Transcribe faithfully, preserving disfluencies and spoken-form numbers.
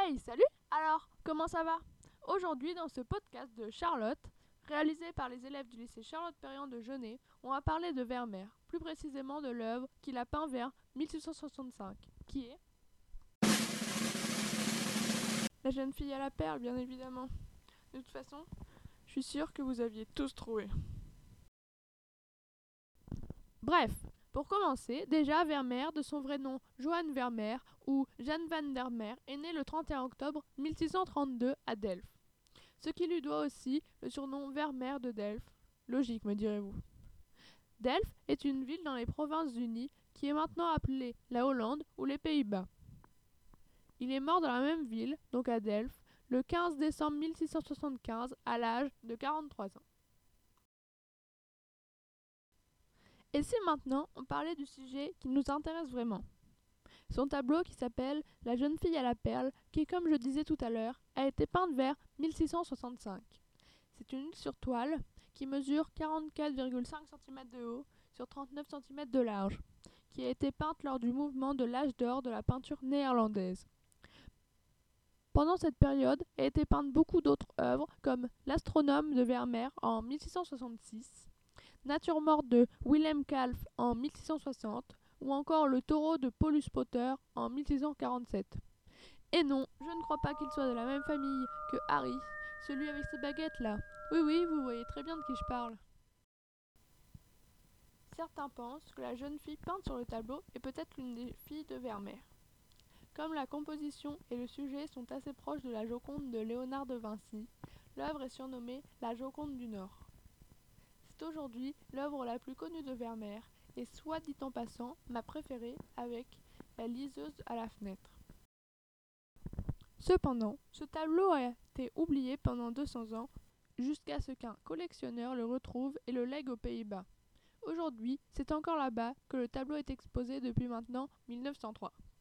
Hey, salut! Alors, comment ça va? Aujourd'hui, dans ce podcast de Charlotte, réalisé par les élèves du lycée Charlotte-Perriand de Genève, on va parler de Vermeer, plus précisément de l'œuvre qu'il a peint vers mille six cent soixante-cinq, qui est La jeune fille à la perle, bien évidemment. De toute façon, je suis sûre que vous aviez tous trouvé. Bref, pour commencer, déjà Vermeer, de son vrai nom Johann Vermeer ou Jan van der Meer, est né le trente et un octobre mille six cent trente-deux à Delft. Ce qui lui doit aussi le surnom Vermeer de Delft. Logique, me direz-vous. Delft est une ville dans les Provinces-Unies qui est maintenant appelée la Hollande ou les Pays-Bas. Il est mort dans la même ville, donc à Delft, le quinze décembre mille six cent soixante-quinze à l'âge de quarante-trois ans. Et si maintenant on parlait du sujet qui nous intéresse vraiment? Son tableau qui s'appelle La jeune fille à la perle, qui, comme je disais tout à l'heure, a été peinte vers mille six cent soixante-cinq. C'est une huile sur toile qui mesure quarante-quatre virgule cinq centimètres de haut sur trente-neuf centimètres de large, qui a été peinte lors du mouvement de l'âge d'or de la peinture néerlandaise. Pendant cette période a été peintes beaucoup d'autres œuvres comme L'astronome de Vermeer en mille six cent soixante-six, Nature morte de Willem Kalf en mille six cent soixante ou encore Le taureau de Paulus Potter en mille six cent quarante-sept. Et non, je ne crois pas qu'il soit de la même famille que Harry, celui avec ses baguettes là. Oui oui, vous voyez très bien de qui je parle. Certains pensent que la jeune fille peinte sur le tableau est peut-être l'une des filles de Vermeer. Comme la composition et le sujet sont assez proches de la Joconde de Léonard de Vinci, l'œuvre est surnommée la Joconde du Nord. C'est aujourd'hui l'œuvre la plus connue de Vermeer et, soit dit en passant, ma préférée avec La liseuse à la fenêtre. Cependant, ce tableau a été oublié pendant deux cents ans jusqu'à ce qu'un collectionneur le retrouve et le lègue aux Pays-Bas. Aujourd'hui, c'est encore là-bas que le tableau est exposé depuis maintenant mille neuf cent trois.